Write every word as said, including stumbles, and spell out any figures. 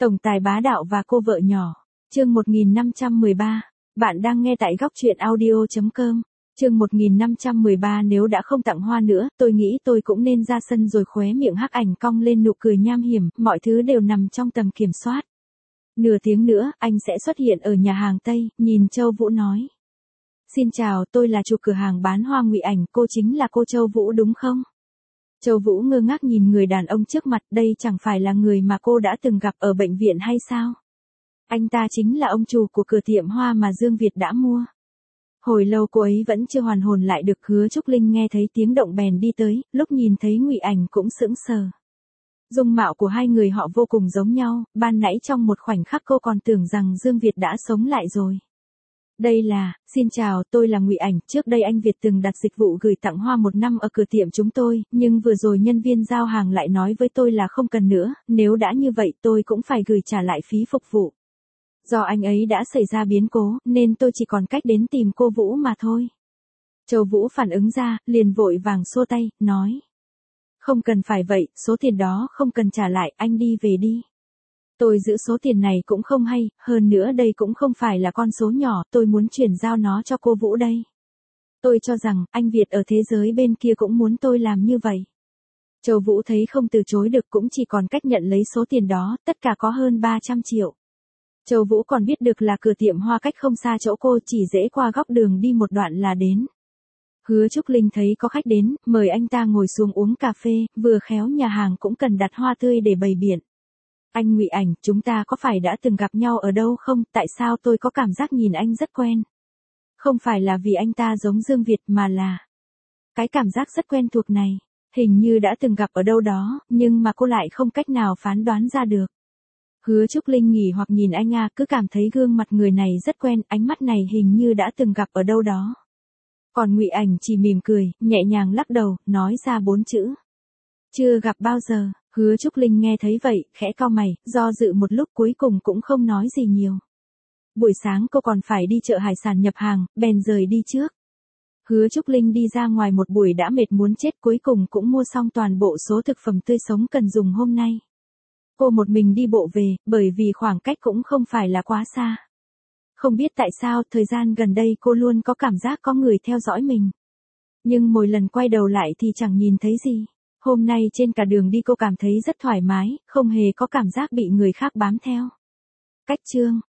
Tổng tài bá đạo và cô vợ nhỏ. Chương một nghìn năm trăm mười ba. Bạn đang nghe tại góc truyện audio chấm com. Chương một nghìn năm trăm mười ba nếu đã không tặng hoa nữa, tôi nghĩ tôi cũng nên ra sân rồi. Khóe miệng hắc ảnh cong lên nụ cười nham hiểm, mọi thứ đều nằm trong tầm kiểm soát. Nửa tiếng nữa, anh sẽ xuất hiện ở nhà hàng Tây, nhìn Châu Vũ nói. Xin chào, tôi là chủ cửa hàng bán hoa Ngụy Ảnh, cô chính là cô Châu Vũ đúng không? Châu Vũ ngơ ngác nhìn người đàn ông trước mặt, đây chẳng phải là người mà cô đã từng gặp ở bệnh viện hay sao? Anh ta chính là ông chủ của cửa tiệm hoa mà Dương Việt đã mua. Hồi lâu cô ấy vẫn chưa hoàn hồn lại được. Hứa Trúc Linh nghe thấy tiếng động bèn đi tới, lúc nhìn thấy Ngụy Ảnh cũng sững sờ. Dung mạo của hai người họ vô cùng giống nhau, ban nãy trong một khoảnh khắc cô còn tưởng rằng Dương Việt đã sống lại rồi. Đây là, xin chào, tôi là Ngụy Ảnh, trước đây anh Việt từng đặt dịch vụ gửi tặng hoa một năm ở cửa tiệm chúng tôi, nhưng vừa rồi nhân viên giao hàng lại nói với tôi là không cần nữa, nếu đã như vậy tôi cũng phải gửi trả lại phí phục vụ. Do anh ấy đã xảy ra biến cố, nên tôi chỉ còn cách đến tìm cô Vũ mà thôi. Châu Vũ phản ứng ra, liền vội vàng xua tay, nói. Không cần phải vậy, số tiền đó không cần trả lại, anh đi về đi. Tôi giữ số tiền này cũng không hay, hơn nữa đây cũng không phải là con số nhỏ, tôi muốn chuyển giao nó cho cô Vũ đây. Tôi cho rằng, anh Việt ở thế giới bên kia cũng muốn tôi làm như vậy. Châu Vũ thấy không từ chối được cũng chỉ còn cách nhận lấy số tiền đó, tất cả có hơn ba trăm triệu. Châu Vũ còn biết được là cửa tiệm hoa cách không xa chỗ cô, chỉ dễ qua góc đường đi một đoạn là đến. Hứa Trúc Linh thấy có khách đến, mời anh ta ngồi xuống uống cà phê, vừa khéo nhà hàng cũng cần đặt hoa tươi để bày biện. Anh Ngụy Ảnh, chúng ta có phải đã từng gặp nhau ở đâu không, tại sao tôi có cảm giác nhìn anh rất quen? Không phải là vì anh ta giống Dương Việt mà là... Cái cảm giác rất quen thuộc này, hình như đã từng gặp ở đâu đó, nhưng mà cô lại không cách nào phán đoán ra được. Hứa Trúc Linh nghỉ hoặc nhìn anh à, cứ cảm thấy gương mặt người này rất quen, ánh mắt này hình như đã từng gặp ở đâu đó. Còn Ngụy Ảnh chỉ mỉm cười, nhẹ nhàng lắc đầu, nói ra bốn chữ. Chưa gặp bao giờ. Hứa Trúc Linh nghe thấy vậy, khẽ cau mày, do dự một lúc cuối cùng cũng không nói gì nhiều. Buổi sáng cô còn phải đi chợ hải sản nhập hàng, bèn rời đi trước. Hứa Trúc Linh đi ra ngoài một buổi đã mệt muốn chết, cuối cùng cũng mua xong toàn bộ số thực phẩm tươi sống cần dùng hôm nay. Cô một mình đi bộ về, bởi vì khoảng cách cũng không phải là quá xa. Không biết tại sao, thời gian gần đây cô luôn có cảm giác có người theo dõi mình. Nhưng mỗi lần quay đầu lại thì chẳng nhìn thấy gì. Hôm nay trên cả đường đi cô cảm thấy rất thoải mái, không hề có cảm giác bị người khác bám theo. Cách chương